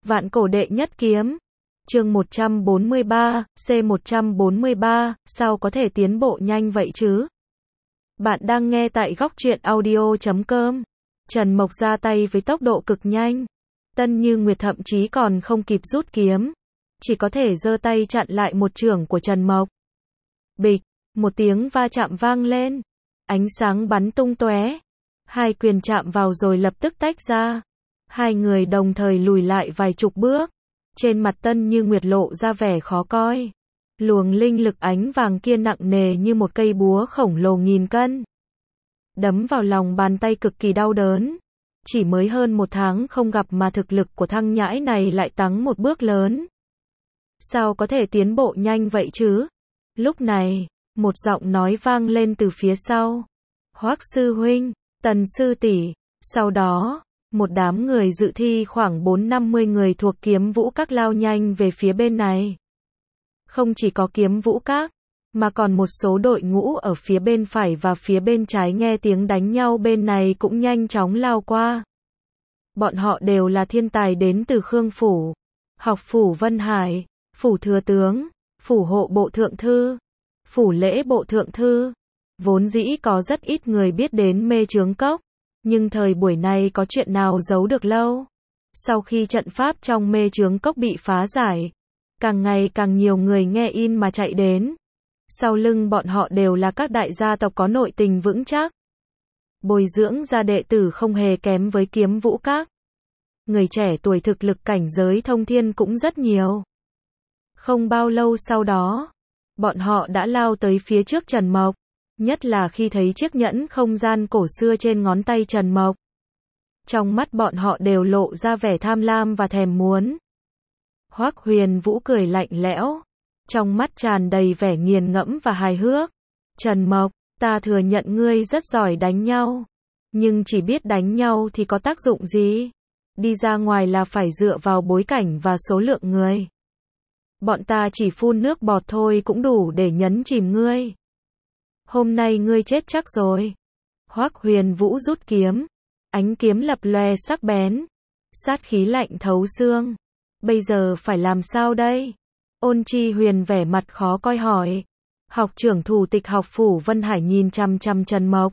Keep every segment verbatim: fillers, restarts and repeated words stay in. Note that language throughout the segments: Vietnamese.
Vạn cổ đệ nhất kiếm. Chương một trăm bốn mươi ba, C một trăm bốn mươi ba, sao có thể tiến bộ nhanh vậy chứ? Bạn đang nghe tại góc truyện audio chấm com. Trần Mộc ra tay với tốc độ cực nhanh. Tân Như Nguyệt thậm chí còn không kịp rút kiếm, chỉ có thể giơ tay chặn lại một chưởng của Trần Mộc. Bịch, một tiếng va chạm vang lên, ánh sáng bắn tung tóe, hai quyền chạm vào rồi lập tức tách ra. Hai người đồng thời lùi lại vài chục bước. Trên mặt Tân Như Nguyệt lộ ra vẻ khó coi. Luồng linh lực ánh vàng kia nặng nề như một cây búa khổng lồ nghìn cân, đấm vào lòng bàn tay cực kỳ đau đớn. Chỉ mới hơn một tháng không gặp mà thực lực của thằng nhãi này lại tăng một bước lớn. Sao có thể tiến bộ nhanh vậy chứ? Lúc này, một giọng nói vang lên từ phía sau. Hoắc sư huynh, Tần sư tỷ. Sau đó, một đám người dự thi khoảng bốn năm mươi người thuộc Kiếm Vũ Các lao nhanh về phía bên này. Không chỉ có Kiếm Vũ Các, mà còn một số đội ngũ ở phía bên phải và phía bên trái nghe tiếng đánh nhau bên này cũng nhanh chóng lao qua. Bọn họ đều là thiên tài đến từ Khương Phủ, Học Phủ Vân Hải, Phủ Thừa Tướng, Phủ Hộ Bộ Thượng Thư, Phủ Lễ Bộ Thượng Thư. Vốn dĩ có rất ít người biết đến Mê Chướng Cốc, nhưng thời buổi này có chuyện nào giấu được lâu. Sau khi trận pháp trong Mê Chướng Cốc bị phá giải, càng ngày càng nhiều người nghe in mà chạy đến. Sau lưng bọn họ đều là các đại gia tộc có nội tình vững chắc, bồi dưỡng ra đệ tử không hề kém với Kiếm Vũ Các. Người trẻ tuổi thực lực cảnh giới thông thiên cũng rất nhiều. Không bao lâu sau đó, bọn họ đã lao tới phía trước Trần Mộc, nhất là khi thấy chiếc nhẫn không gian cổ xưa trên ngón tay Trần Mộc. Trong mắt bọn họ đều lộ ra vẻ tham lam và thèm muốn. Hoắc Huyền Vũ cười lạnh lẽo, trong mắt tràn đầy vẻ nghiền ngẫm và hài hước. Trần Mộc, ta thừa nhận ngươi rất giỏi đánh nhau, nhưng chỉ biết đánh nhau thì có tác dụng gì? Đi ra ngoài là phải dựa vào bối cảnh và số lượng người. Bọn ta chỉ phun nước bọt thôi cũng đủ để nhấn chìm ngươi. Hôm nay ngươi chết chắc rồi. Hoắc Huyền Vũ rút kiếm, ánh kiếm lập lòe sắc bén, sát khí lạnh thấu xương. Bây giờ phải làm sao đây? Ôn Chi Huyền vẻ mặt khó coi hỏi. Học trưởng thủ tịch Học Phủ Vân Hải nhìn chằm chằm Trần Mộc,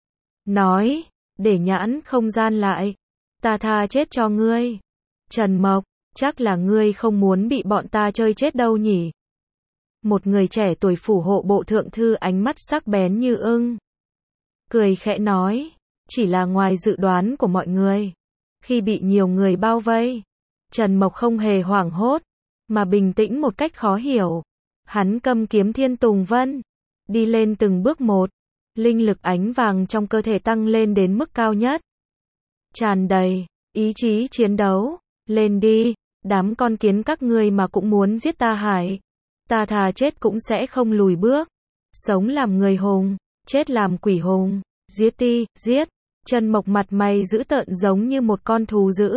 nói, để nhãn không gian lại, ta tha chết cho ngươi. Trần Mộc, chắc là ngươi không muốn bị bọn ta chơi chết đâu nhỉ? Một người trẻ tuổi Phủ Hộ Bộ Thượng Thư ánh mắt sắc bén như ưng, cười khẽ nói, chỉ là ngoài dự đoán của mọi người. Khi bị nhiều người bao vây, Trần Mộc không hề hoảng hốt, mà bình tĩnh một cách khó hiểu. Hắn cầm kiếm Thiên Tùng Vân, đi lên từng bước một, linh lực ánh vàng trong cơ thể tăng lên đến mức cao nhất. Tràn đầy ý chí chiến đấu, lên đi, đám con kiến các ngươi mà cũng muốn giết ta hại. Ta thà chết cũng sẽ không lùi bước. Sống làm người hùng, chết làm quỷ hùng, giết đi, giết. Trần Mộc mặt mày dữ tợn giống như một con thú dữ.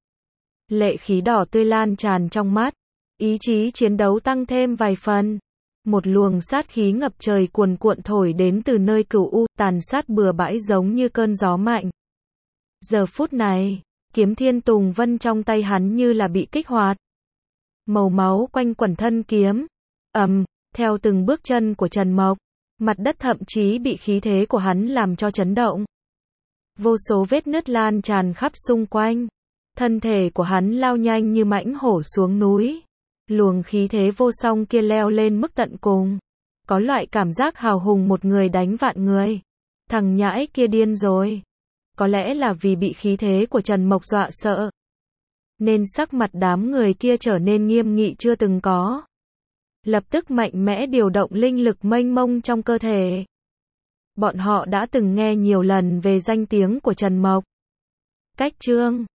Lệ khí đỏ tươi lan tràn trong mắt, ý chí chiến đấu tăng thêm vài phần. Một luồng sát khí ngập trời cuồn cuộn thổi đến từ nơi cửu u, tàn sát bừa bãi giống như cơn gió mạnh. Giờ phút này, kiếm Thiên Tùng Vân trong tay hắn như là bị kích hoạt. Màu máu quanh quẩn thân kiếm. Ầm, theo từng bước chân của Trần Mộc, mặt đất thậm chí bị khí thế của hắn làm cho chấn động. Vô số vết nứt lan tràn khắp xung quanh. Thân thể của hắn lao nhanh như mãnh hổ xuống núi. Luồng khí thế vô song kia leo lên mức tận cùng. Có loại cảm giác hào hùng một người đánh vạn người. Thằng nhãi kia điên rồi. Có lẽ là vì bị khí thế của Trần Mộc dọa sợ, nên sắc mặt đám người kia trở nên nghiêm nghị chưa từng có. Lập tức mạnh mẽ điều động linh lực mênh mông trong cơ thể. Bọn họ đã từng nghe nhiều lần về danh tiếng của Trần Mộc. Cách chương